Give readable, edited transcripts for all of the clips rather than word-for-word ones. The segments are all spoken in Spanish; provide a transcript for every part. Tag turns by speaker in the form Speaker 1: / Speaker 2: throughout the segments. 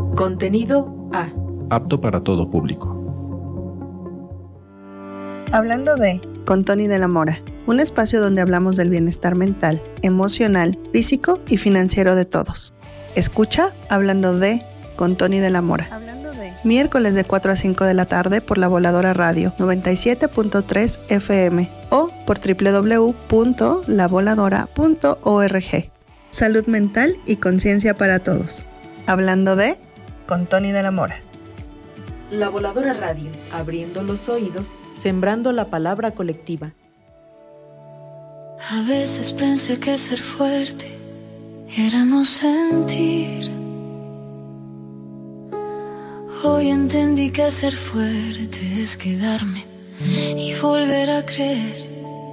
Speaker 1: Contenido A.
Speaker 2: Apto para todo público.
Speaker 3: Hablando de, con Tony de la Mora, un espacio donde hablamos del bienestar mental, emocional, físico y financiero de todos. Escucha Hablando de, con Tony de la Mora. Miércoles de 4 a 5 de la tarde por La Voladora Radio 97.3 FM o por www.lavoladora.org. Salud mental y conciencia para todos. Hablando de, con Tony de la Mora.
Speaker 1: La Voladora Radio, abriendo los oídos, sembrando la palabra colectiva.
Speaker 4: A veces pensé que ser fuerte era no sentir. Hoy entendí que ser fuerte es quedarme y volver a creer.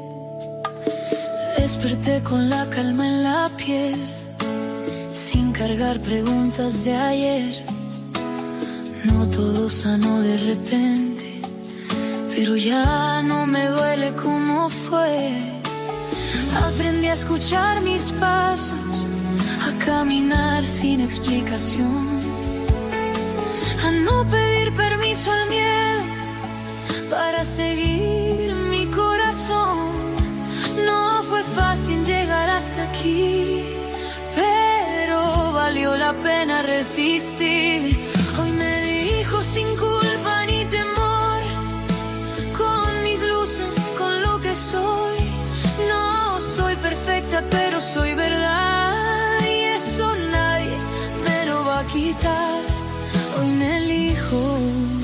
Speaker 4: Desperté con la calma en la piel, sin cargar preguntas de ayer. No todo sanó de repente, pero ya no me duele como fue. Aprendí a escuchar mis pasos, a caminar sin explicación, a no pedir permiso al miedo para seguir mi corazón. No fue fácil llegar hasta aquí, pero valió la pena resistir. Hoy me dijo sin culpa ni temor, con mis luces, con lo que soy. No soy perfecta, pero soy verdad, y eso nadie me lo va a quitar. Hoy me elijo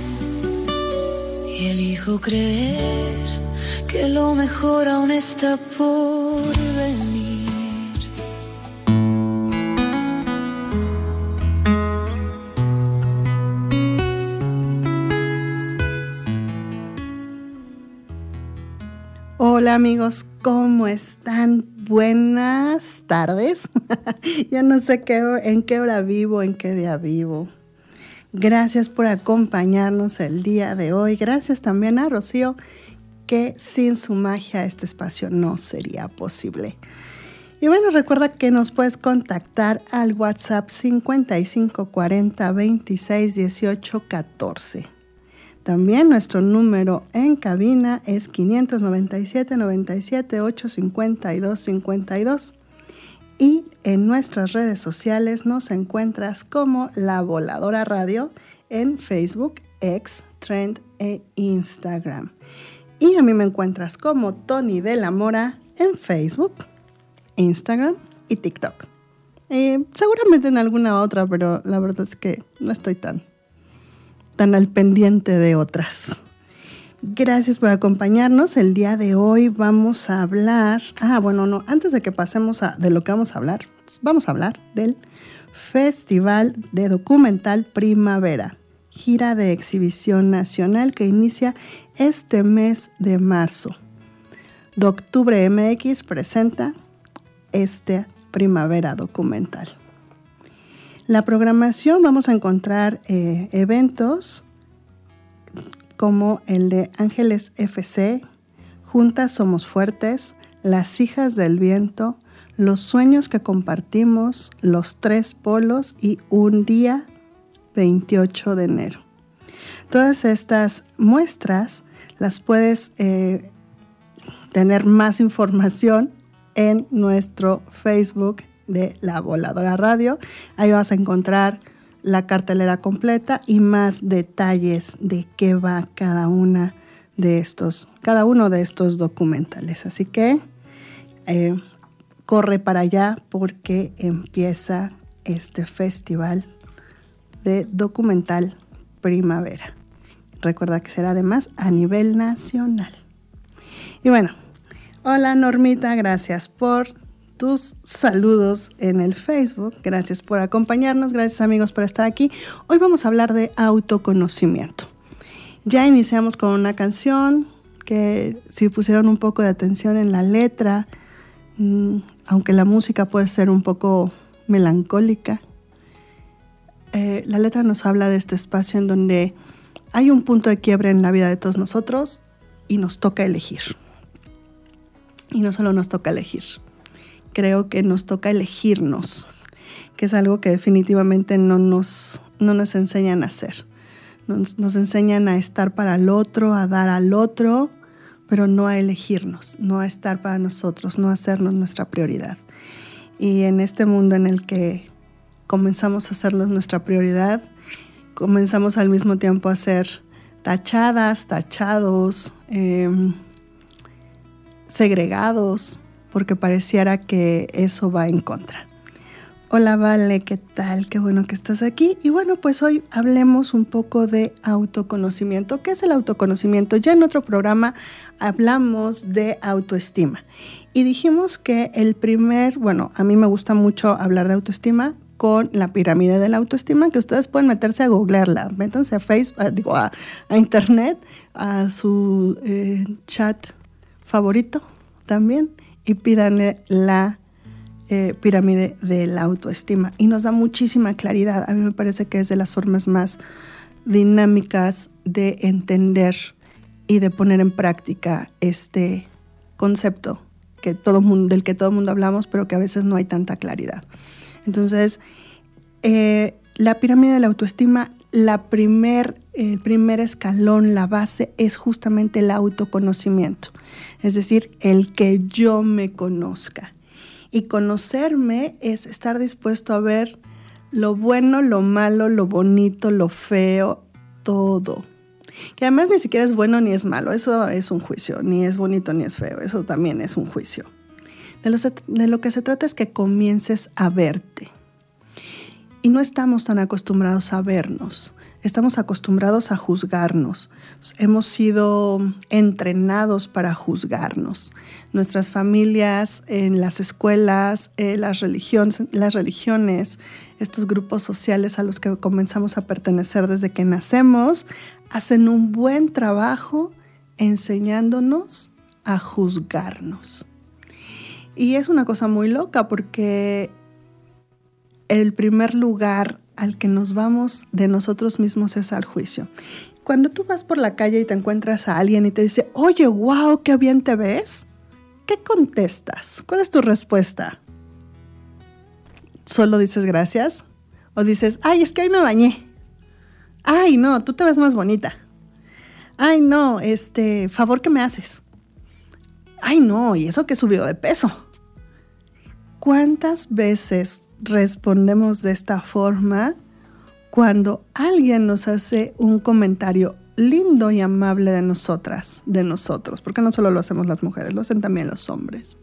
Speaker 4: y elijo creer que lo mejor aún está por venir.
Speaker 3: Hola amigos, ¿cómo están? Buenas tardes. Ya no sé en qué hora vivo, en qué día vivo. Gracias por acompañarnos el día de hoy. Gracias también a Rocío, que sin su magia este espacio no sería posible. Y bueno, recuerda que nos puedes contactar al WhatsApp 5540 26 18 14. También nuestro número en cabina es 597 97 852 52. Y en nuestras redes sociales nos encuentras como La Voladora Radio en Facebook, X, Trend e Instagram. Y a mí me encuentras como Tony de la Mora en Facebook, Instagram y TikTok. Seguramente en alguna otra, pero la verdad es que no estoy tan al pendiente de otras. Gracias por acompañarnos. El día de hoy vamos a hablar... antes de que pasemos de lo que vamos a hablar del Festival de Documental Primavera, gira de exhibición nacional que inicia este mes de marzo. Doctubre MX presenta esta Primavera Documental. La programación, vamos a encontrar eventos como el de Ángeles FC, Juntas Somos Fuertes, Las Hijas del Viento, Los Sueños que Compartimos, Los Tres Polos y Un Día 28 de enero. Todas estas muestras las puedes tener más información en nuestro Facebook de La Voladora Radio. Ahí vas a encontrar la cartelera completa y más detalles de qué va cada uno de estos documentales. Así que corre para allá porque empieza este festival de documental Primavera. Recuerda que será además a nivel nacional. Y bueno, hola Normita, gracias por tus saludos en el Facebook. Gracias por acompañarnos. Gracias amigos por estar aquí. Hoy vamos a hablar de autoconocimiento. Ya iniciamos con una canción que si pusieron un poco de atención en la letra, aunque la música puede ser un poco melancólica, la letra nos habla de este espacio en donde hay un punto de quiebre en la vida de todos nosotros y nos toca elegir. Y no solo nos toca elegir, creo que nos toca elegirnos, que es algo que definitivamente no no nos enseñan a ser. Nos enseñan a estar para el otro, a dar al otro, pero no a elegirnos, no a estar para nosotros, no a hacernos nuestra prioridad. Y en este mundo en el que comenzamos a hacernos nuestra prioridad, comenzamos al mismo tiempo a ser tachadas, tachados, segregados, porque pareciera que eso va en contra. Hola Vale, ¿qué tal? Qué bueno que estás aquí. Y bueno, pues hoy hablemos un poco de autoconocimiento. ¿Qué es el autoconocimiento? Ya en otro programa hablamos de autoestima. Y dijimos que a mí me gusta mucho hablar de autoestima con la pirámide de la autoestima, que ustedes pueden meterse a googlearla. Métanse a Facebook, a Internet, a su chat favorito también y pídanle la pirámide de la autoestima y nos da muchísima claridad. A mí me parece que es de las formas más dinámicas de entender y de poner en práctica este concepto del que todo el mundo hablamos, pero que a veces no hay tanta claridad. Entonces, la pirámide de la autoestima, el primer escalón, la base, es justamente el autoconocimiento, es decir, el que yo me conozca. Y conocerme es estar dispuesto a ver lo bueno, lo malo, lo bonito, lo feo, todo. Que además ni siquiera es bueno ni es malo, eso es un juicio, ni es bonito ni es feo, eso también es un juicio. De lo que se trata es que comiences a verte. Y no estamos tan acostumbrados a vernos, estamos acostumbrados a juzgarnos. Hemos sido entrenados para juzgarnos. Nuestras familias, en las escuelas, las religiones, estos grupos sociales a los que comenzamos a pertenecer desde que nacemos, hacen un buen trabajo enseñándonos a juzgarnos. Y es una cosa muy loca porque el primer lugar al que nos vamos de nosotros mismos es al juicio. Cuando tú vas por la calle y te encuentras a alguien y te dice, oye, wow, qué bien te ves, ¿qué contestas? ¿Cuál es tu respuesta? ¿Solo dices gracias? ¿O dices, ay, es que hoy me bañé? Ay, no, tú te ves más bonita. Ay, no, favor que me haces. Ay, no, y eso que subió de peso. ¿Cuántas veces respondemos de esta forma cuando alguien nos hace un comentario lindo y amable de nosotros? Porque no solo lo hacemos las mujeres, lo hacen también los hombres.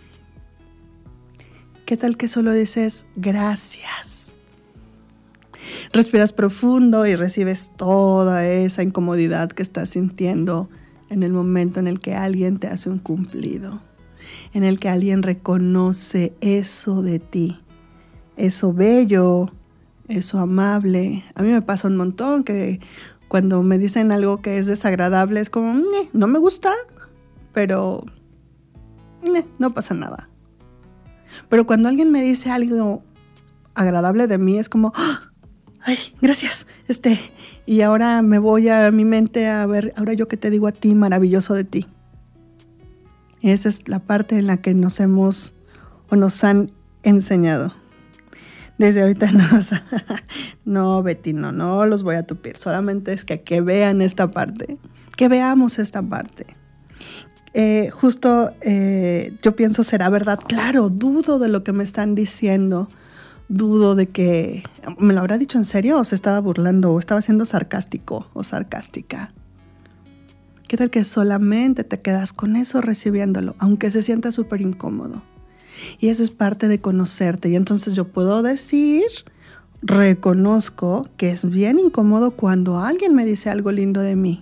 Speaker 3: ¿Qué tal que solo dices gracias? Respiras profundo y recibes toda esa incomodidad que estás sintiendo en el momento en el que alguien te hace un cumplido, en el que alguien reconoce eso de ti, eso bello, eso amable. A mí me pasa un montón que cuando me dicen algo que es desagradable es como, no me gusta, pero no pasa nada. Pero cuando alguien me dice algo agradable de mí es como, ay, gracias, y ahora me voy a mi mente a ver, ahora yo qué te digo a ti, maravilloso de ti. Y esa es la parte en la que nos han enseñado. Desde ahorita no, Betty, no los voy a tupir, solamente es que vean esta parte, que veamos esta parte. Yo pienso, ¿será verdad? Claro, dudo de lo que me están diciendo, dudo de que, ¿me lo habrá dicho en serio o se estaba burlando o estaba siendo sarcástico o sarcástica? ¿Qué tal que solamente te quedas con eso recibiéndolo, aunque se sienta súper incómodo? Y eso es parte de conocerte. Y entonces yo puedo decir, reconozco que es bien incómodo cuando alguien me dice algo lindo de mí.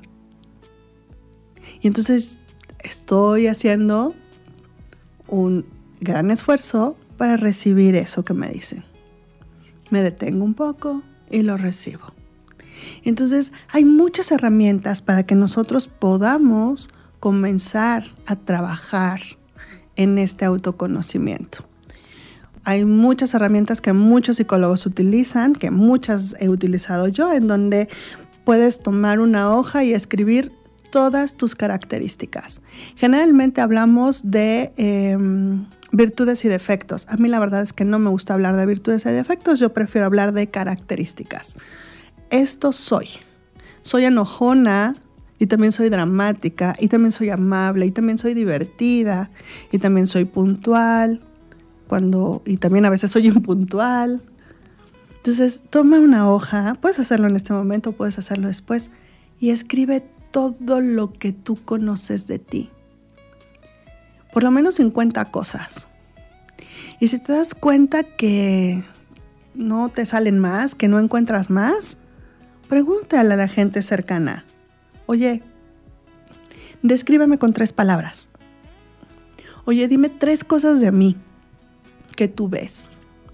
Speaker 3: Y entonces estoy haciendo un gran esfuerzo para recibir eso que me dicen. Me detengo un poco y lo recibo. Entonces hay muchas herramientas para que nosotros podamos comenzar a trabajar en este autoconocimiento. Hay muchas herramientas que muchos psicólogos utilizan, que muchas he utilizado yo, en donde puedes tomar una hoja y escribir todas tus características. Generalmente hablamos de virtudes y defectos. A mí la verdad es que no me gusta hablar de virtudes y defectos, yo prefiero hablar de características. esto soy. Soy enojona y también soy dramática y también soy amable y también soy divertida y también soy puntual y también a veces soy impuntual. Entonces, toma una hoja, puedes hacerlo en este momento, puedes hacerlo después y escribe todo lo que tú conoces de ti. Por lo menos 50 cosas. Y si te das cuenta que no te salen más, que no encuentras más, pregúntale a la gente cercana. Oye, descríbeme con 3 palabras. Oye, dime 3 cosas de mí que tú ves.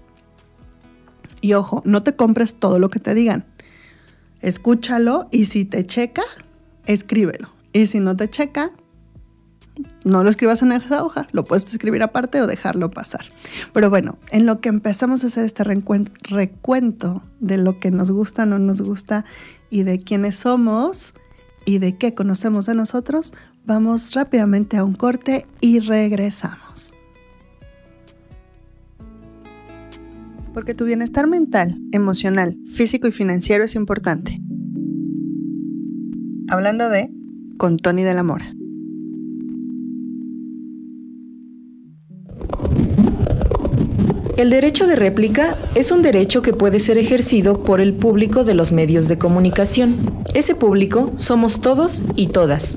Speaker 3: Y ojo, no te compres todo lo que te digan. Escúchalo y si te checa, escríbelo. Y si no te checa, no lo escribas en esa hoja. Lo puedes escribir aparte o dejarlo pasar. Pero bueno, en lo que empezamos a hacer este recuento de lo que nos gusta, no nos gusta y de quiénes somos y de qué conocemos de nosotros, vamos rápidamente a un corte y regresamos. Porque tu bienestar mental, emocional, físico y financiero es importante. Hablando de con Tony de la Mora.
Speaker 1: El derecho de réplica es un derecho que puede ser ejercido por el público de los medios de comunicación. Ese público somos todos y todas.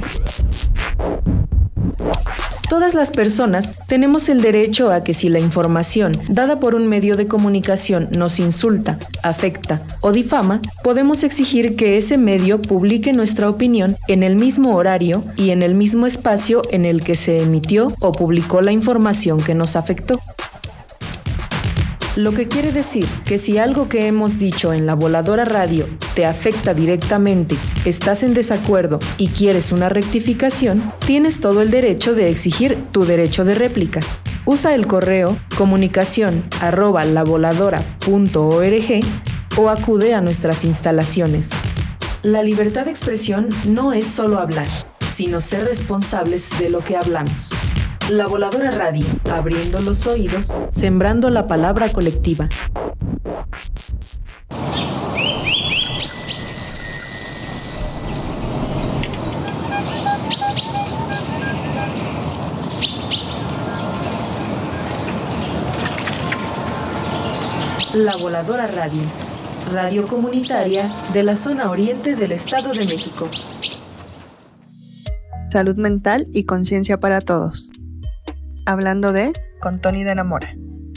Speaker 1: Todas las personas tenemos el derecho a que si la información dada por un medio de comunicación nos insulta, afecta o difama, podemos exigir que ese medio publique nuestra opinión en el mismo horario y en el mismo espacio en el que se emitió o publicó la información que nos afectó. Lo que quiere decir que si algo que hemos dicho en La Voladora Radio te afecta directamente, estás en desacuerdo y quieres una rectificación, tienes todo el derecho de exigir tu derecho de réplica. Usa el correo comunicación@lavoladora.org o acude a nuestras instalaciones. La libertad de expresión no es solo hablar, sino ser responsables de lo que hablamos. La Voladora Radio, abriendo los oídos, sembrando la palabra colectiva. La Voladora Radio, radio comunitaria de la zona oriente del Estado de México.
Speaker 3: Salud mental y conciencia para todos. Hablando de con Tony de la Mora.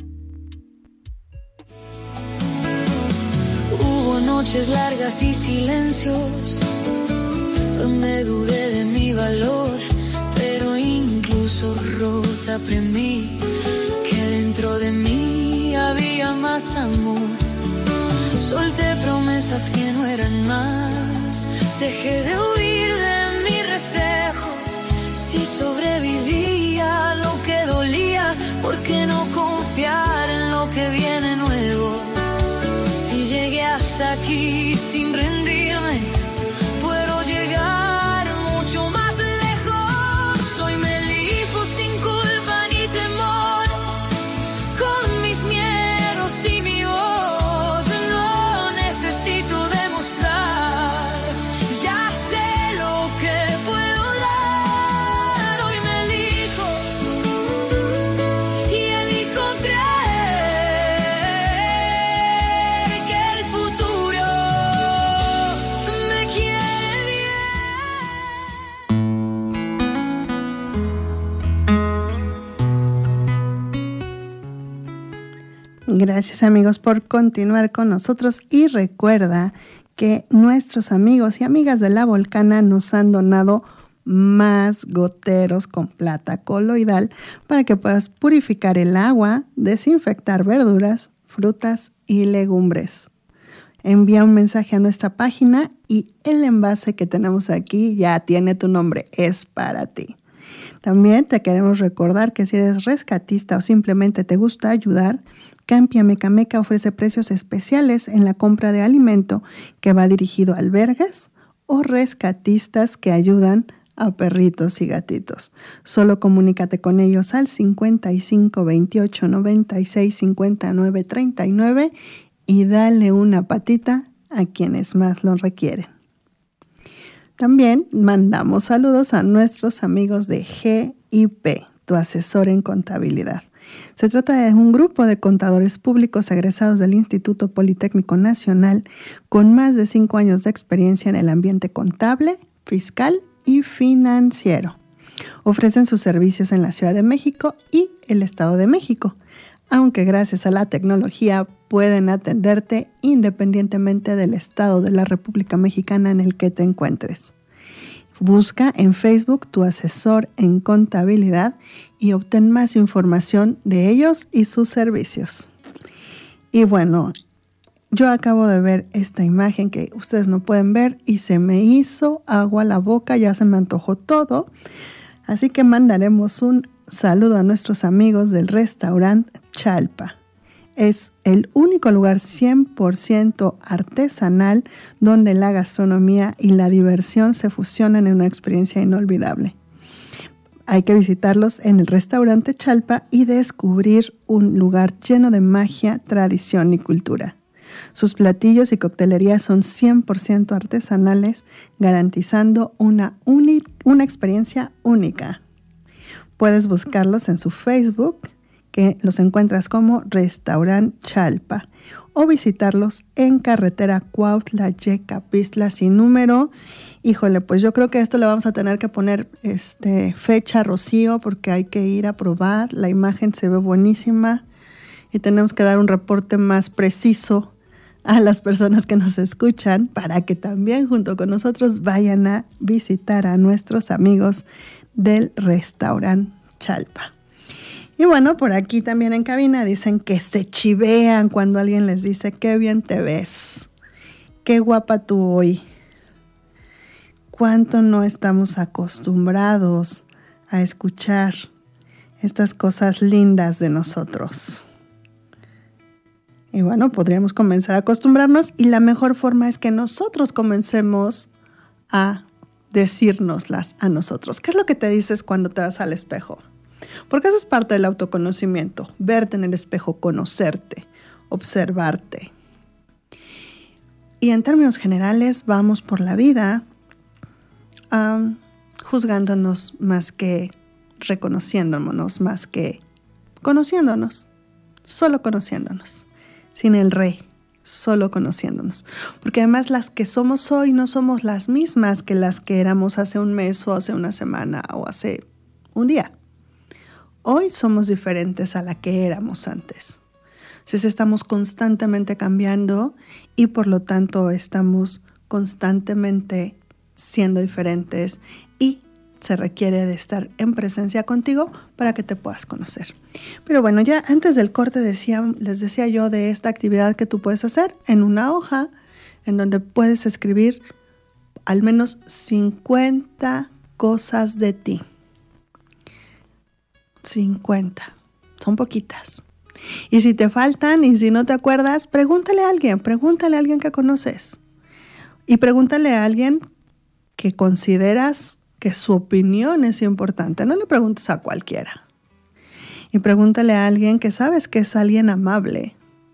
Speaker 4: Hubo noches largas y silencios donde dudé de mi valor, pero incluso rota aprendí que dentro de mí había más amor. Solté promesas que no eran más, dejé de huir de mi reflejo. Si sobrevivía lo que dolía, ¿por qué no confiar en lo que viene nuevo? Si llegué hasta aquí sin rendirme, puedo llegar mucho más lejos. Hoy me elijo sin culpa ni temor, con mis miedos y mi voz. No necesito demostrar, ya sé lo que puedo dar.
Speaker 3: Gracias amigos por continuar con nosotros y recuerda que nuestros amigos y amigas de La Volcana nos han donado más goteros con plata coloidal para que puedas purificar el agua, desinfectar verduras, frutas y legumbres. Envía un mensaje a nuestra página y el envase que tenemos aquí ya tiene tu nombre, es para ti. También te queremos recordar que si eres rescatista o simplemente te gusta ayudar, Campia Mecameca ofrece precios especiales en la compra de alimento que va dirigido a albergues o rescatistas que ayudan a perritos y gatitos. Solo comunícate con ellos al 55 28 96 59 39 y dale una patita a quienes más lo requieren. También mandamos saludos a nuestros amigos de GIP, tu asesor en contabilidad. Se trata de un grupo de contadores públicos egresados del Instituto Politécnico Nacional con más de 5 años de experiencia en el ambiente contable, fiscal y financiero. Ofrecen sus servicios en la Ciudad de México y el Estado de México, aunque gracias a la tecnología pueden atenderte independientemente del estado de la República Mexicana en el que te encuentres. Busca en Facebook tu asesor en contabilidad y obtén más información de ellos y sus servicios. Y bueno, yo acabo de ver esta imagen que ustedes no pueden ver y se me hizo agua a la boca, ya se me antojó todo. Así que mandaremos un saludo a nuestros amigos del restaurante Chalpa. Es el único lugar 100% artesanal donde la gastronomía y la diversión se fusionan en una experiencia inolvidable. Hay que visitarlos en el restaurante Chalpa y descubrir un lugar lleno de magia, tradición y cultura. Sus platillos y coctelería son 100% artesanales, garantizando una experiencia única. Puedes buscarlos en su Facebook, que los encuentras como Restaurant Chalpa, o visitarlos en carretera Cuautla-Yecapistla sin número. Híjole, pues yo creo que esto le vamos a tener que poner fecha, Rocío, porque hay que ir a probar. La imagen se ve buenísima y tenemos que dar un reporte más preciso a las personas que nos escuchan para que también junto con nosotros vayan a visitar a nuestros amigos del Restaurant Chalpa. Y bueno, por aquí también en cabina dicen que se chivean cuando alguien les dice qué bien te ves, qué guapa tú hoy. Cuánto no estamos acostumbrados a escuchar estas cosas lindas de nosotros. Y bueno, podríamos comenzar a acostumbrarnos y la mejor forma es que nosotros comencemos a decírnoslas a nosotros. ¿Qué es lo que te dices cuando te vas al espejo? Porque eso es parte del autoconocimiento, verte en el espejo, conocerte, observarte. Y en términos generales vamos por la vida juzgándonos más que reconociéndonos, más que conociéndonos, solo conociéndonos, sin el re, solo conociéndonos. Porque además las que somos hoy no somos las mismas que las que éramos hace un mes o hace una semana o hace un día. Hoy somos diferentes a la que éramos antes. Entonces estamos constantemente cambiando y por lo tanto estamos constantemente siendo diferentes y se requiere de estar en presencia contigo para que te puedas conocer. Pero bueno, ya antes del corte les decía yo de esta actividad que tú puedes hacer en una hoja en donde puedes escribir al menos 50 cosas de ti. 50. Son poquitas. Y si te faltan y si no te acuerdas, pregúntale a alguien que conoces. Y pregúntale a alguien que consideras que su opinión es importante. No le preguntes a cualquiera. Y pregúntale a alguien que sabes que es alguien amable.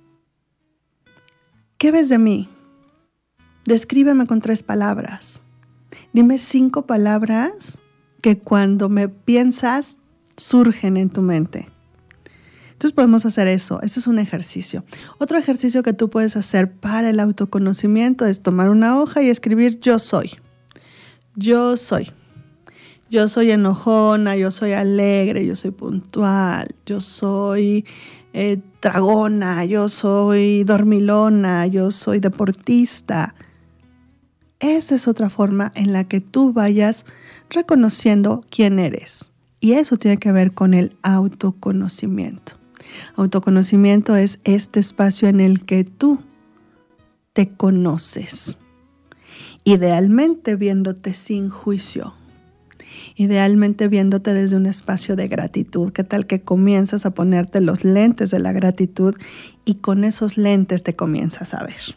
Speaker 3: ¿Qué ves de mí? Descríbeme con 3 palabras. Dime 5 palabras que cuando me piensas surgen en tu mente. Entonces podemos hacer eso. Ese es un ejercicio. Otro ejercicio que tú puedes hacer para el autoconocimiento es tomar una hoja y escribir yo soy. Yo soy. Yo soy enojona, yo soy alegre, yo soy puntual, yo soy tragona, yo soy dormilona, yo soy deportista. Esa es otra forma en la que tú vayas reconociendo quién eres. Y eso tiene que ver con el autoconocimiento. Autoconocimiento es este espacio en el que tú te conoces. Idealmente viéndote sin juicio. Idealmente viéndote desde un espacio de gratitud. ¿Qué tal que comienzas a ponerte los lentes de la gratitud y con esos lentes te comienzas a ver?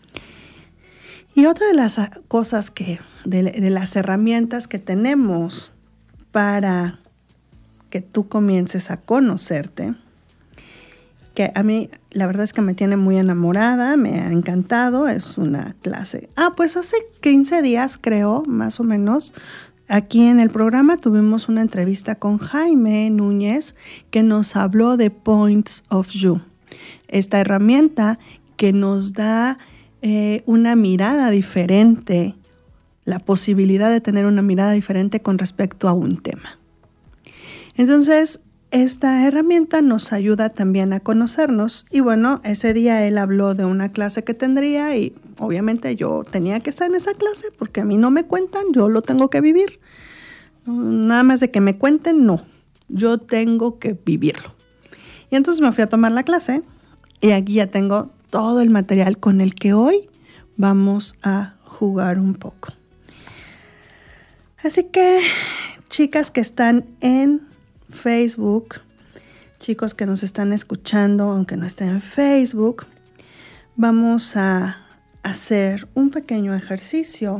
Speaker 3: Y otra de las cosas de las herramientas que tenemos para que tú comiences a conocerte que a mí la verdad es que me tiene muy enamorada, me ha encantado, es una clase. Pues hace 15 días creo, más o menos, aquí en el programa tuvimos una entrevista con Jaime Núñez que nos habló de Points of View, esta herramienta que nos da una mirada diferente, la posibilidad de tener una mirada diferente con respecto a un tema. Entonces, esta herramienta nos ayuda también a conocernos y bueno, ese día él habló de una clase que tendría y obviamente yo tenía que estar en esa clase porque a mí no me cuentan, yo lo tengo que vivir. Nada más de que me cuenten, no, yo tengo que vivirlo. Y entonces me fui a tomar la clase y aquí ya tengo todo el material con el que hoy vamos a jugar un poco. Así que, chicas que están en Facebook, chicos que nos están escuchando, aunque no estén en Facebook, vamos a hacer un pequeño ejercicio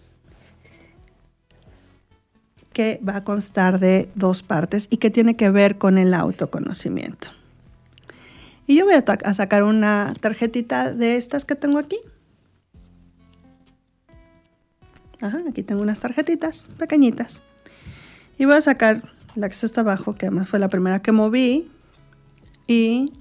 Speaker 3: que va a constar de 2 partes y que tiene que ver con el autoconocimiento. Y yo voy a sacar una tarjetita de estas que tengo aquí. Aquí tengo unas tarjetitas pequeñitas. Y voy a sacar la que está abajo, que además fue la primera que moví. Y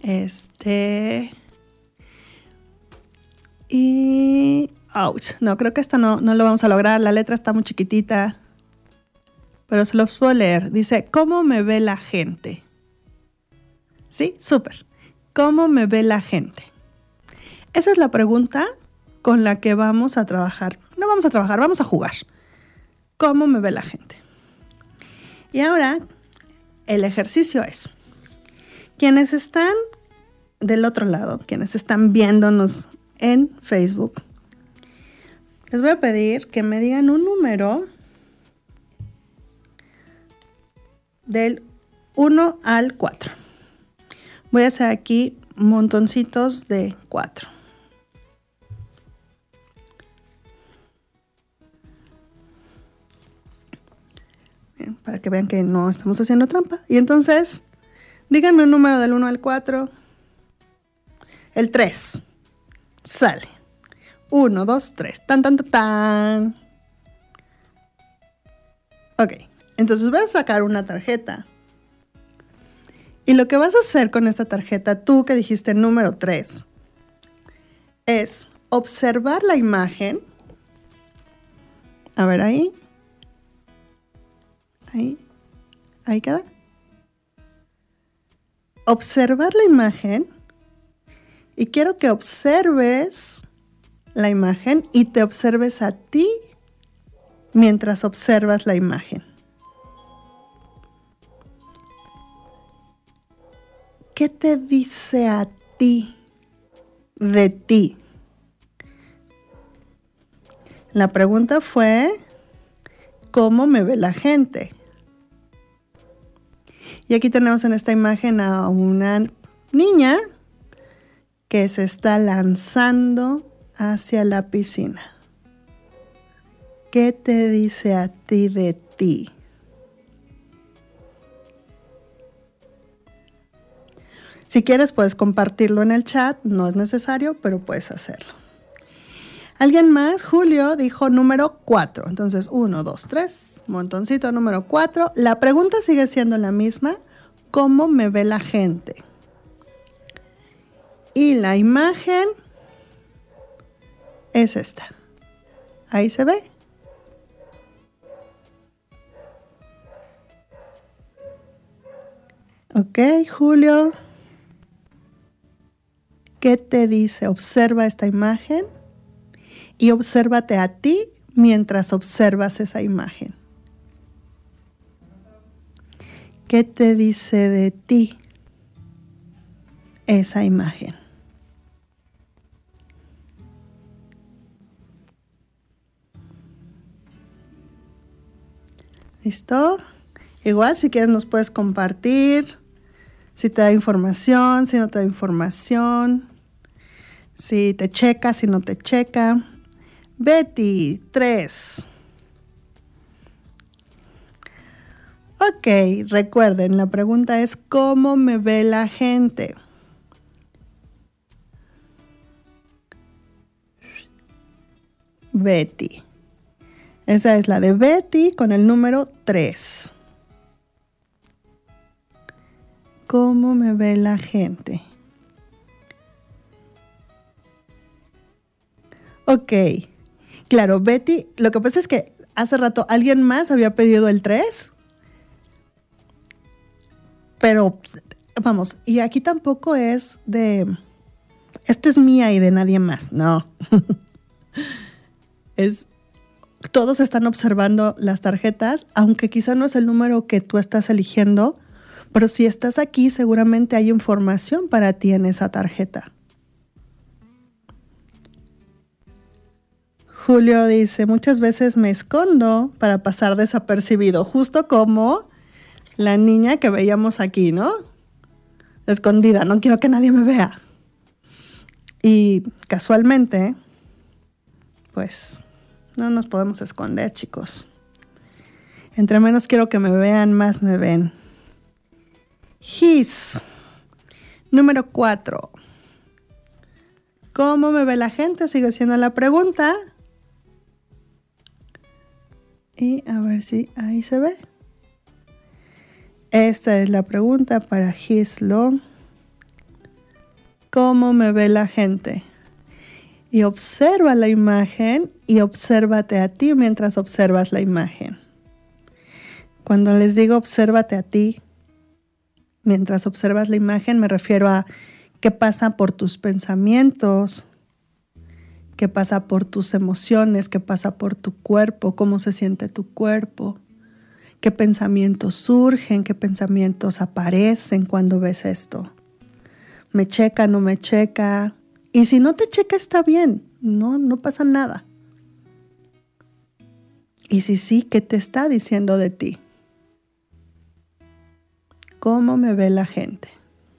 Speaker 3: ouch, no, creo que esta no lo vamos a lograr. La letra está muy chiquitita. Pero se los puedo leer. Dice, ¿cómo me ve la gente? ¿Sí? Súper. ¿Cómo me ve la gente? Esa es la pregunta con la que vamos a trabajar. No vamos a trabajar, vamos a jugar. ¿Cómo me ve la gente? Y ahora, el ejercicio es, quienes están del otro lado, quienes están viéndonos en Facebook, les voy a pedir que me digan un número del 1 al 4. Voy a hacer aquí montoncitos de 4. Bien, para que vean que no estamos haciendo trampa. Y entonces, díganme un número del 1 al 4. El 3. Sale. 1, 2, 3. Tan, tan, tan, tan. Ok. Entonces voy a sacar una tarjeta. Y lo que vas a hacer con esta tarjeta, tú que dijiste número 3, es observar la imagen. A ver, ahí queda. Observar la imagen. Y quiero que observes la imagen y te observes a ti mientras observas la imagen. ¿Qué te dice a ti de ti? La pregunta fue, ¿cómo me ve la gente? Y aquí tenemos en esta imagen a una niña que se está lanzando hacia la piscina. ¿Qué te dice a ti de ti? Si quieres, puedes compartirlo en el chat. No es necesario, pero puedes hacerlo. ¿Alguien más? Julio dijo número 4. Entonces, 1, 2, 3. Montoncito número 4. La pregunta sigue siendo la misma. ¿Cómo me ve la gente? Y la imagen es esta. Ahí se ve. Ok, Julio. ¿Qué te dice? Observa esta imagen y obsérvate a ti mientras observas esa imagen. ¿Qué te dice de ti esa imagen? ¿Listo? Igual, si quieres nos puedes compartir. Si te da información, si no te da información, si te checa, si no te checa. Betty, 3. Ok, recuerden, la pregunta es ¿cómo me ve la gente? Betty. Esa es la de Betty con el número 3. ¿Cómo me ve la gente? Ok. Claro, Betty, lo que pasa es que hace rato alguien más había pedido el 3. Pero, vamos, y aquí tampoco es de, esta es mía y de nadie más, no. Todos están observando las tarjetas, aunque quizá no es el número que tú estás eligiendo, pero si estás aquí, seguramente hay información para ti en esa tarjeta. Julio dice, muchas veces me escondo para pasar desapercibido, justo como la niña que veíamos aquí, ¿no? Escondida, no quiero que nadie me vea. Y casualmente, pues, no nos podemos esconder, chicos. Entre menos quiero que me vean, más me ven. His. Número 4. ¿Cómo me ve la gente? Sigue siendo la pregunta. Y a ver si ahí se ve. Esta es la pregunta para Gislo. ¿Cómo me ve la gente? Y observa la imagen y obsérvate a ti mientras observas la imagen. Cuando les digo obsérvate a ti, mientras observas la imagen, me refiero a qué pasa por tus pensamientos, qué pasa por tus emociones, qué pasa por tu cuerpo, cómo se siente tu cuerpo, qué pensamientos surgen, qué pensamientos aparecen cuando ves esto. ¿Me checa, no me checa? Y si no te checa está bien, no pasa nada. Y si sí, ¿qué te está diciendo de ti? ¿Cómo me ve la gente?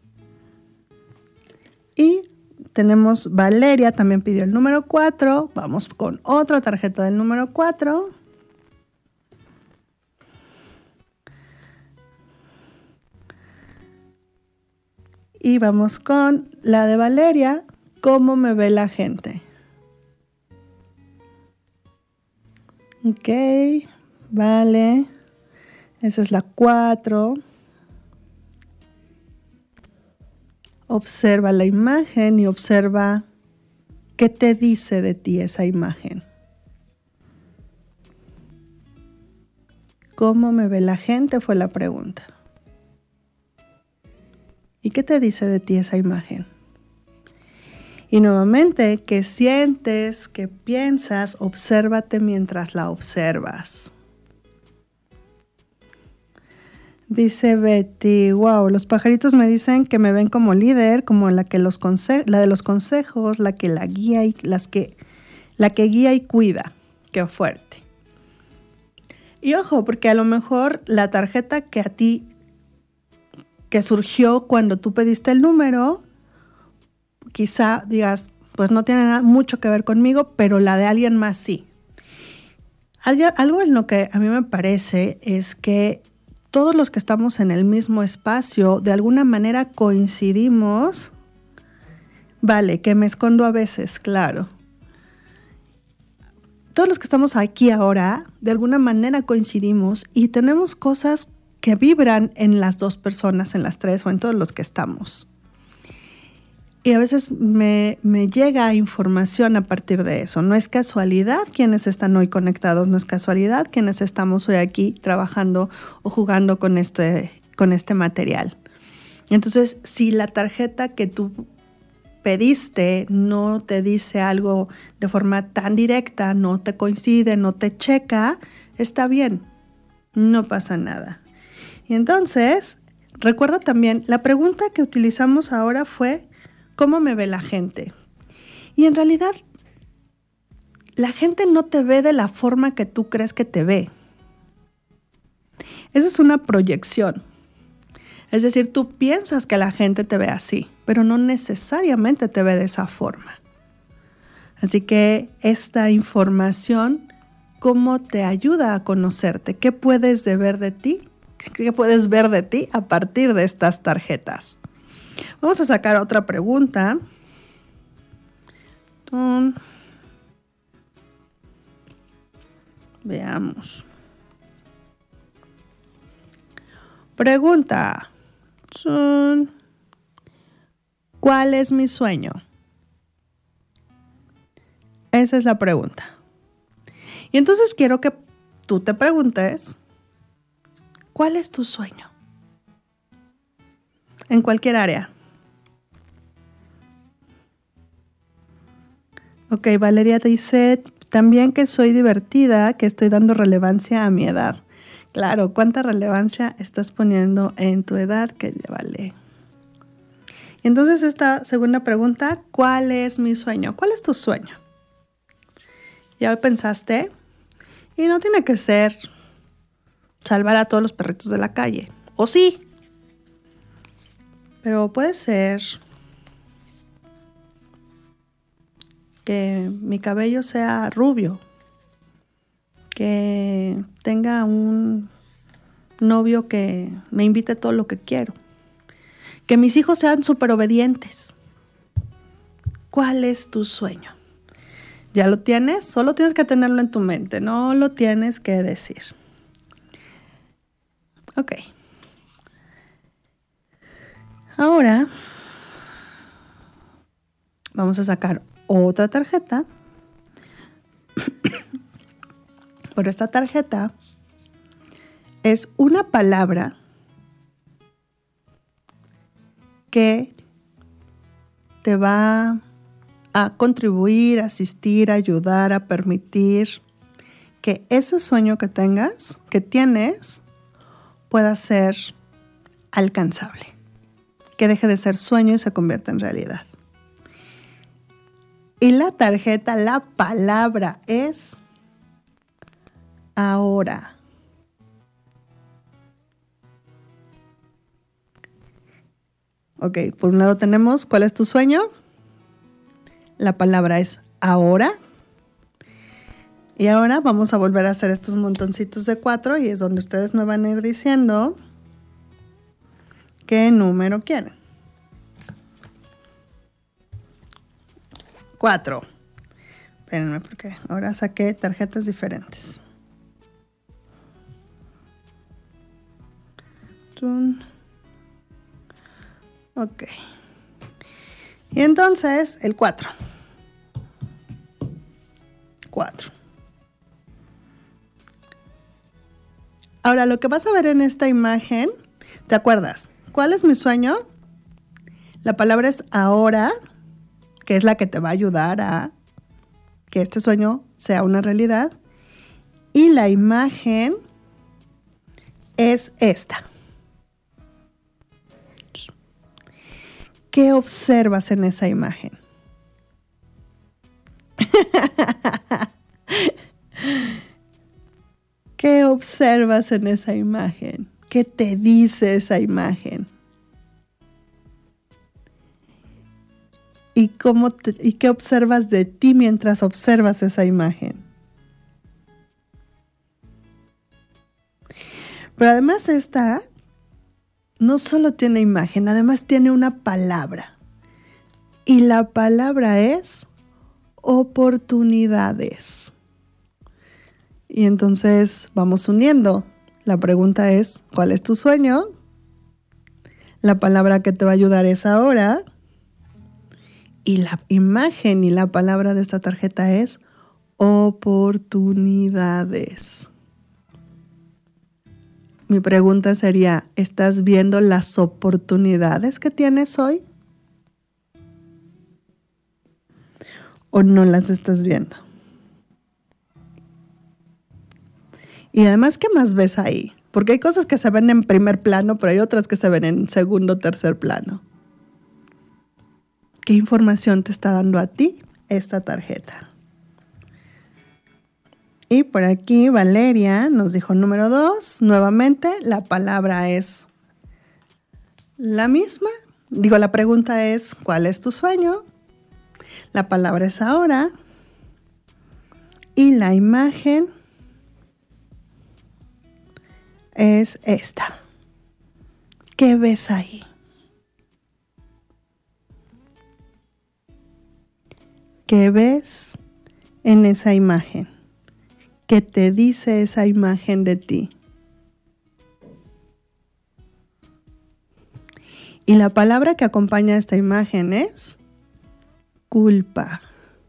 Speaker 3: Y tenemos Valeria, también pidió el número 4. Vamos con otra tarjeta del número 4. Y vamos con la de Valeria. ¿Cómo me ve la gente? Ok, vale. Esa es la 4. Observa la imagen y observa qué te dice de ti esa imagen. ¿Cómo me ve la gente? Fue la pregunta. ¿Y qué te dice de ti esa imagen? Y nuevamente, ¿qué sientes? ¿Qué piensas? Obsérvate mientras la observas. Dice Betty, wow, los pajaritos me dicen que me ven como líder, como la de los consejos, la que guía y cuida. Qué fuerte. Y ojo, porque a lo mejor la tarjeta que a ti, que surgió cuando tú pediste el número, quizá digas, pues no tiene mucho que ver conmigo, pero la de alguien más sí. Algo en lo que a mí me parece es que todos los que estamos en el mismo espacio, de alguna manera coincidimos. Vale, que me escondo a veces, claro. Todos los que estamos aquí ahora, de alguna manera coincidimos y tenemos cosas que vibran en las dos personas, en las tres o en todos los que estamos. Y a veces me llega información a partir de eso. No es casualidad quienes están hoy conectados, no es casualidad quienes estamos hoy aquí trabajando o jugando con este material. Entonces, si la tarjeta que tú pediste no te dice algo de forma tan directa, no te coincide, no te checa, está bien, no pasa nada. Y entonces, recuerda también, la pregunta que utilizamos ahora fue, ¿cómo me ve la gente? Y en realidad, la gente no te ve de la forma que tú crees que te ve. Eso es una proyección. Es decir, tú piensas que la gente te ve así, pero no necesariamente te ve de esa forma. Así que esta información, ¿cómo te ayuda a conocerte? ¿Qué puedes ver de ti? ¿Qué puedes ver de ti a partir de estas tarjetas? Vamos a sacar otra pregunta. Veamos. Pregunta. ¿Cuál es mi sueño? Esa es la pregunta. Y entonces quiero que tú te preguntes, ¿cuál es tu sueño? En cualquier área. Ok, Valeria dice también que soy divertida, que estoy dando relevancia a mi edad. Claro, ¿cuánta relevancia estás poniendo en tu edad? Que vale. Entonces esta segunda pregunta, ¿cuál es mi sueño? ¿Cuál es tu sueño? ¿Ya lo pensaste? Y no tiene que ser salvar a todos los perritos de la calle. ¿O sí? Pero puede ser que mi cabello sea rubio, que tenga un novio que me invite todo lo que quiero, que mis hijos sean súper obedientes. ¿Cuál es tu sueño? ¿Ya lo tienes? Solo tienes que tenerlo en tu mente, no lo tienes que decir. Ok. Ahora vamos a sacar otra tarjeta. Pero esta tarjeta es una palabra que te va a contribuir, asistir, ayudar, a permitir que ese sueño que tengas, que tienes, pueda ser alcanzable. Que deje de ser sueño y se convierta en realidad. Y la tarjeta, la palabra es ahora. Ok, por un lado tenemos, ¿cuál es tu sueño? La palabra es ahora. Y ahora vamos a volver a hacer estos montoncitos de 4 y es donde ustedes me van a ir diciendo qué número quieren. 4. Espérenme porque ahora saqué tarjetas diferentes. Ok. Y entonces el 4. 4. Ahora lo que vas a ver en esta imagen, ¿te acuerdas? ¿Cuál es mi sueño? La palabra es ahora, que es la que te va a ayudar a que este sueño sea una realidad. Y la imagen es esta. ¿Qué observas en esa imagen? ¿Qué observas en esa imagen? ¿Qué te dice esa imagen? ¿Y qué observas de ti mientras observas esa imagen? Pero además esta no solo tiene imagen, además tiene una palabra. Y la palabra es oportunidades. Y entonces vamos uniendo. La pregunta es, ¿cuál es tu sueño? La palabra que te va a ayudar es ahora. Y la imagen y la palabra de esta tarjeta es oportunidades. Mi pregunta sería, ¿estás viendo las oportunidades que tienes hoy? ¿O no las estás viendo? Y además, ¿qué más ves ahí? Porque hay cosas que se ven en primer plano, pero hay otras que se ven en segundo o tercer plano. ¿Qué información te está dando a ti esta tarjeta? Y por aquí Valeria nos dijo número 2. Nuevamente, la palabra es la misma. La pregunta es, ¿cuál es tu sueño? La palabra es ahora. Y la imagen es esta. ¿Qué ves ahí? ¿Qué ves en esa imagen? ¿Qué te dice esa imagen de ti? Y la palabra que acompaña a esta imagen es culpa.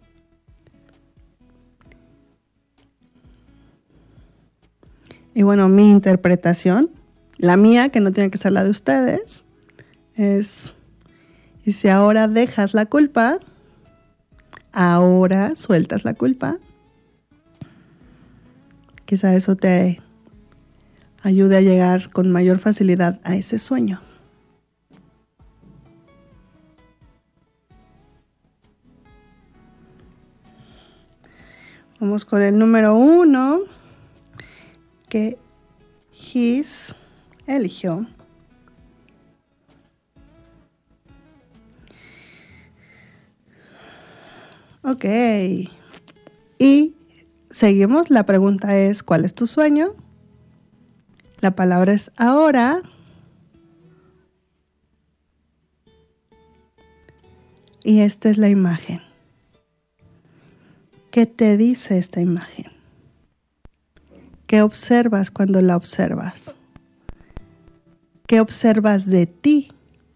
Speaker 3: Y bueno, mi interpretación, la mía, que no tiene que ser la de ustedes, es, y si ahora dejas la culpa, ahora sueltas la culpa, quizá eso te ayude a llegar con mayor facilidad a ese sueño. Vamos con el número 1 que Gis eligió. Ok. Y seguimos. La pregunta es, ¿cuál es tu sueño? La palabra es ahora. Y esta es la imagen. ¿Qué te dice esta imagen? ¿Qué observas cuando la observas? ¿Qué observas de ti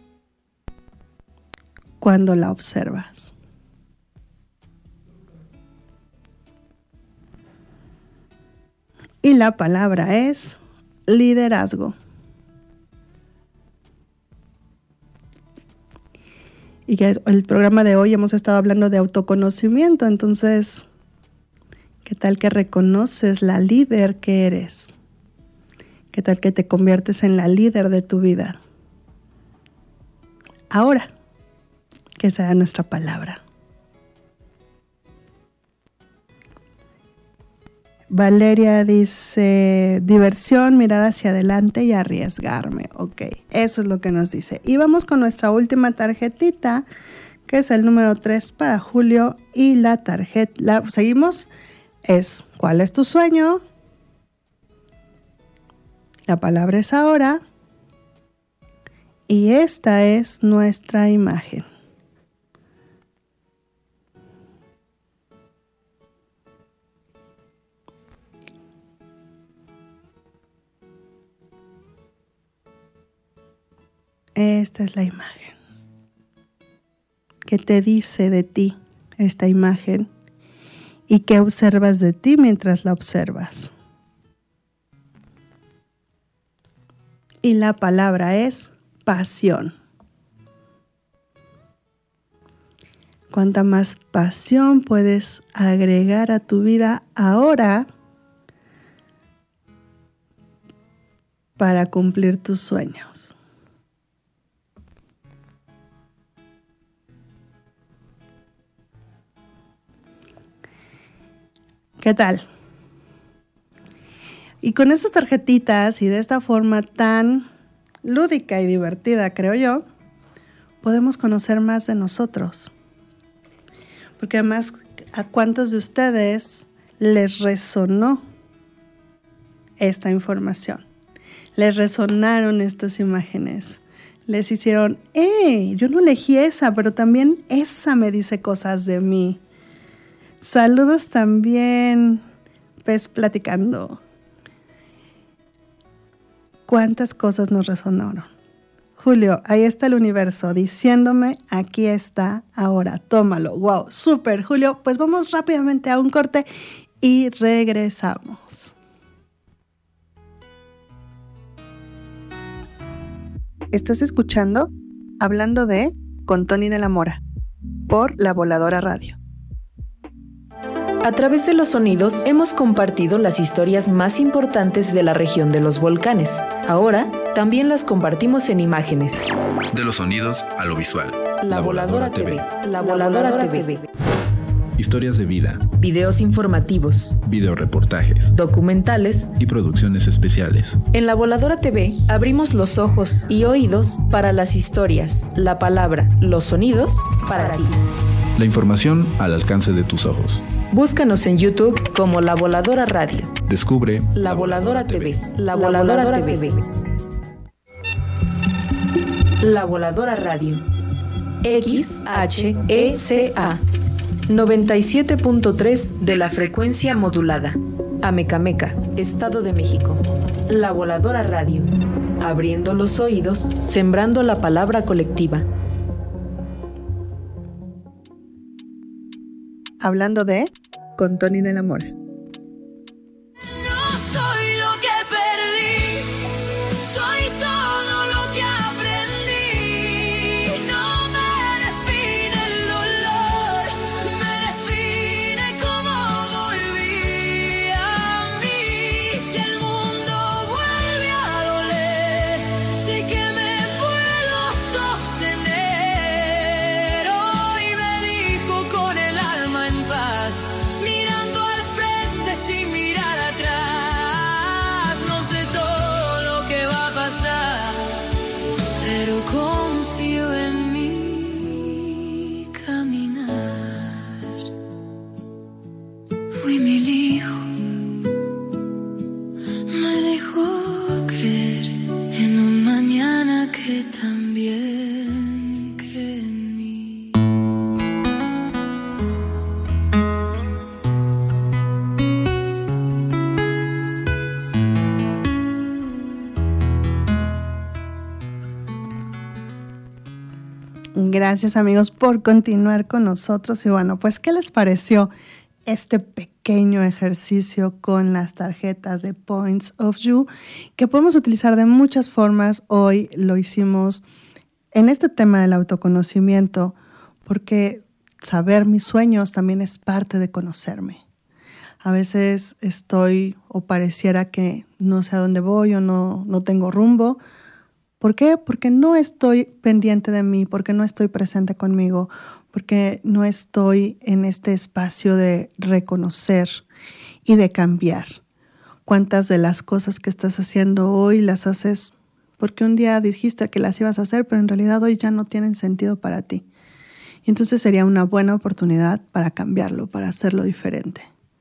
Speaker 3: cuando la observas? Y la palabra es liderazgo. Y que el programa de hoy hemos estado hablando de autoconocimiento, entonces, ¿qué tal que reconoces la líder que eres? ¿Qué tal que te conviertes en la líder de tu vida? Ahora, que será nuestra palabra. Valeria dice, diversión, mirar hacia adelante y arriesgarme. Ok, eso es lo que nos dice. Y vamos con nuestra última tarjetita, que es el número 3 para Julio. Y la tarjeta, seguimos, es, ¿cuál es tu sueño? La palabra es ahora. Y esta es nuestra imagen. Esta es la imagen. ¿Qué te dice de ti esta imagen? ¿Y qué observas de ti mientras la observas? Y la palabra es pasión. ¿Cuánta más pasión puedes agregar a tu vida ahora para cumplir tus sueños? ¿Qué tal? Y con estas tarjetitas y de esta forma tan lúdica y divertida, creo yo, podemos conocer más de nosotros. Porque además, ¿a cuántos de ustedes les resonó esta información? Les resonaron estas imágenes. Les hicieron, yo no elegí esa, pero también esa me dice cosas de mí. Saludos también, Pez Platicando. ¿Cuántas cosas nos resonaron? Julio, ahí está el universo diciéndome, aquí está, ahora, tómalo. Wow, súper, Julio. Pues vamos rápidamente a un corte y regresamos. ¿Estás escuchando? Hablando de Con Tony de la Mora, por La Voladora Radio.
Speaker 1: A través de los sonidos hemos compartido las historias más importantes de la región de los volcanes. Ahora también las compartimos en imágenes.
Speaker 2: De los sonidos a lo visual.
Speaker 1: La Voladora TV. La Voladora TV.
Speaker 2: Historias de vida.
Speaker 1: Videos informativos.
Speaker 2: Videoreportajes.
Speaker 1: Documentales.
Speaker 2: Y producciones especiales.
Speaker 1: En La Voladora TV abrimos los ojos y oídos para las historias, la palabra, los sonidos para ti.
Speaker 2: La información al alcance de tus ojos.
Speaker 1: Búscanos en YouTube como La Voladora Radio.
Speaker 2: Descubre
Speaker 1: La Voladora TV. La Voladora TV. La Voladora Radio. XHECA 97.3 de la frecuencia modulada. Amecameca, Estado de México. La Voladora Radio. Abriendo los oídos, sembrando la palabra colectiva.
Speaker 3: Hablando de con Tony de la Mora. Gracias amigos por continuar con nosotros y bueno, pues ¿qué les pareció este pequeño ejercicio con las tarjetas de Points of View que podemos utilizar de muchas formas? Hoy lo hicimos en este tema del autoconocimiento porque saber mis sueños también es parte de conocerme. A veces estoy o pareciera que no sé a dónde voy o no tengo rumbo. ¿Por qué? Porque no estoy pendiente de mí, porque no estoy presente conmigo, porque no estoy en este espacio de reconocer y de cambiar. ¿Cuántas de las cosas que estás haciendo hoy las haces porque un día dijiste que las ibas a hacer, pero en realidad hoy ya no tienen sentido para ti? Y entonces sería una buena oportunidad para cambiarlo, para hacerlo diferente.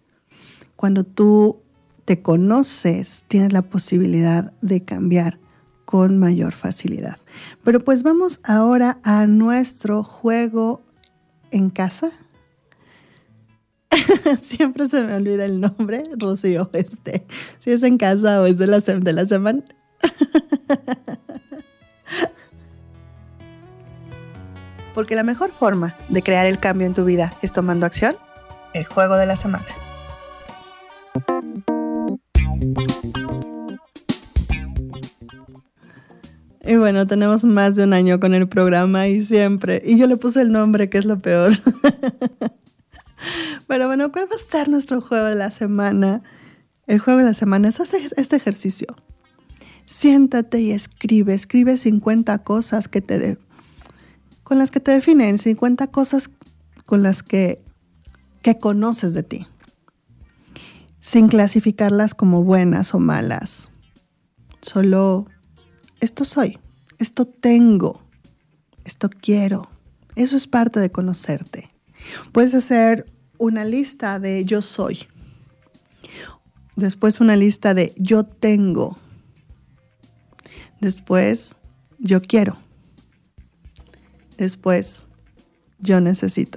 Speaker 3: Cuando tú te conoces, tienes la posibilidad de cambiar con mayor facilidad. Pero pues vamos ahora a nuestro juego en casa. Siempre se me olvida el nombre, Rocío, si es en casa o es de la semana. Porque la mejor forma de crear el cambio en tu vida es tomando acción. El juego de la semana. Y bueno, tenemos más de un año con el programa y yo le puse el nombre, que es lo peor. Pero bueno, ¿cuál va a ser nuestro juego de la semana? El juego de la semana es este ejercicio. Siéntate y escribe 50 cosas con las que te definen, 50 cosas con las que conoces de ti, sin clasificarlas como buenas o malas. Solo esto soy, esto tengo, esto quiero. Eso es parte de conocerte. Puedes hacer una lista de yo soy. Después una lista de yo tengo. Después yo quiero. Después yo necesito.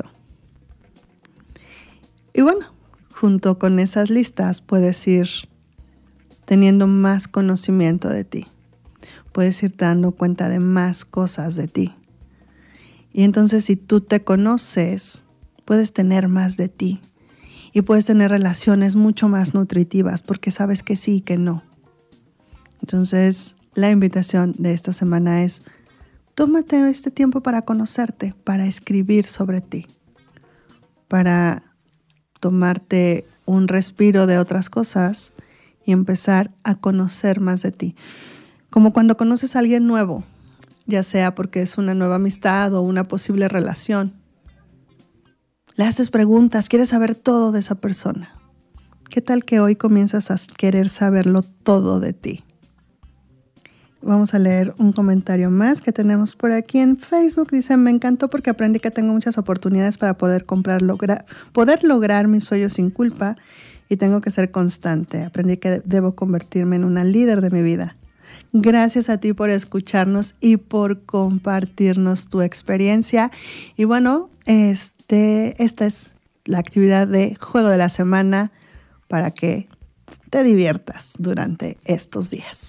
Speaker 3: Y bueno, junto con esas listas puedes ir teniendo más conocimiento de ti. Puedes ir dando cuenta de más cosas de ti. Y entonces si tú te conoces, puedes tener más de ti. Y puedes tener relaciones mucho más nutritivas porque sabes que sí y que no. Entonces la invitación de esta semana es: tómate este tiempo para conocerte, para escribir sobre ti, para tomarte un respiro de otras cosas y empezar a conocer más de ti. Como cuando conoces a alguien nuevo, ya sea porque es una nueva amistad o una posible relación. Le haces preguntas, quieres saber todo de esa persona. ¿Qué tal que hoy comienzas a querer saberlo todo de ti? Vamos a leer un comentario más que tenemos por aquí en Facebook. Dice: me encantó porque aprendí que tengo muchas oportunidades para poder lograr mis sueños sin culpa y tengo que ser constante. Aprendí que debo convertirme en una líder de mi vida. Gracias a ti por escucharnos y por compartirnos tu experiencia. Y bueno, esta es la actividad de juego de la semana para que te diviertas durante estos días.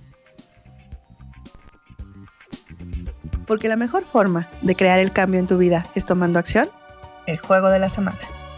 Speaker 3: Porque la mejor forma de crear el cambio en tu vida es tomando acción. El juego de la semana.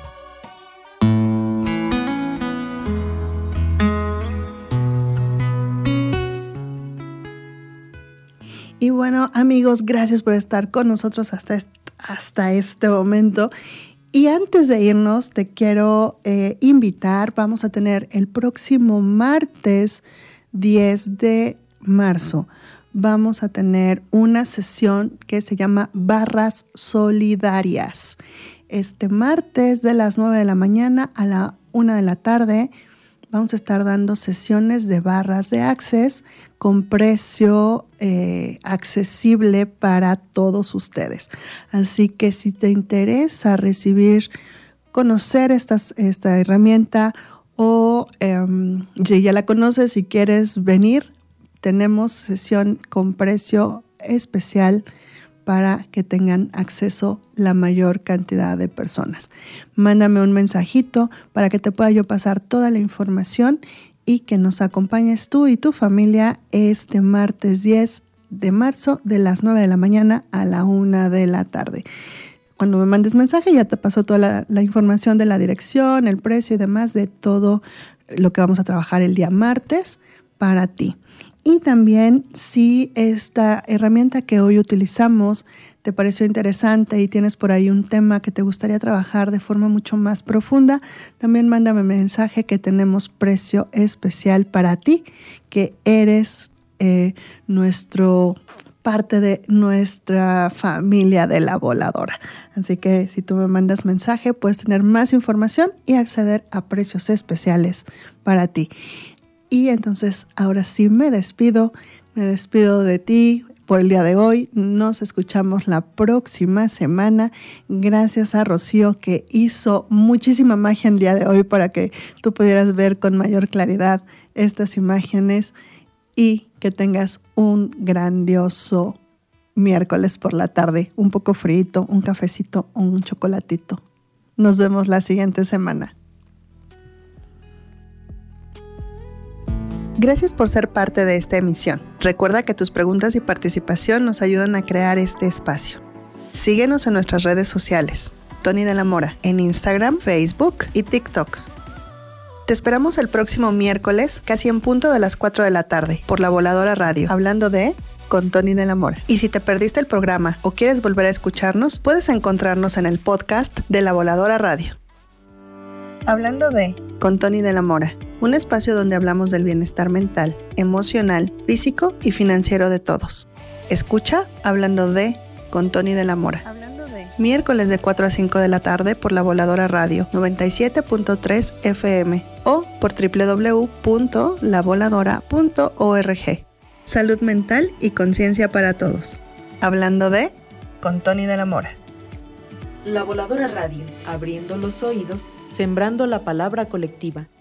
Speaker 3: Y bueno, amigos, gracias por estar con nosotros hasta este momento. Y antes de irnos, te quiero invitar, vamos a tener el próximo martes 10 de marzo, vamos a tener una sesión que se llama Barras Solidarias. Este martes de las 9 de la mañana a la 1 de la tarde vamos a estar dando sesiones de barras de Access con precio accesible para todos ustedes. Así que si te interesa conocer esta herramienta o si ya la conoces y quieres venir, tenemos sesión con precio especial para que tengan acceso la mayor cantidad de personas. Mándame un mensajito para que te pueda yo pasar toda la información y que nos acompañes tú y tu familia este martes 10 de marzo de las 9 de la mañana a la 1 de la tarde. Cuando me mandes mensaje ya te pasó toda la información de la dirección, el precio y demás de todo lo que vamos a trabajar el día martes para ti. Y también si esta herramienta que hoy utilizamos te pareció interesante y tienes por ahí un tema que te gustaría trabajar de forma mucho más profunda, también mándame mensaje que tenemos precio especial para ti, que eres parte de nuestra familia de La Voladora. Así que si tú me mandas mensaje, puedes tener más información y acceder a precios especiales para ti. Y entonces ahora sí me despido de ti por el día de hoy. Nos escuchamos la próxima semana. Gracias a Rocío que hizo muchísima magia el día de hoy para que tú pudieras ver con mayor claridad estas imágenes y que tengas un grandioso miércoles por la tarde, un poco frito, un cafecito o un chocolatito. Nos vemos la siguiente semana. Gracias por ser parte de esta emisión. Recuerda que tus preguntas y participación nos ayudan a crear este espacio. Síguenos en nuestras redes sociales, Tony de la Mora, en Instagram, Facebook y TikTok. Te esperamos el próximo miércoles, casi en punto de las 4 de la tarde, por La Voladora Radio, hablando de con Tony de la Mora. Y si te perdiste el programa o quieres volver a escucharnos, puedes encontrarnos en el podcast de La Voladora Radio. Hablando de con Tony de la Mora, un espacio donde hablamos del bienestar mental, emocional, físico y financiero de todos. Escucha Hablando de con Tony de la Mora. Miércoles de 4 a 5 de la tarde por La Voladora Radio 97.3 FM o por www.lavoladora.org. Salud mental y conciencia para todos. Hablando de con Tony de la Mora.
Speaker 1: La Voladora Radio, abriendo los oídos, sembrando la palabra colectiva.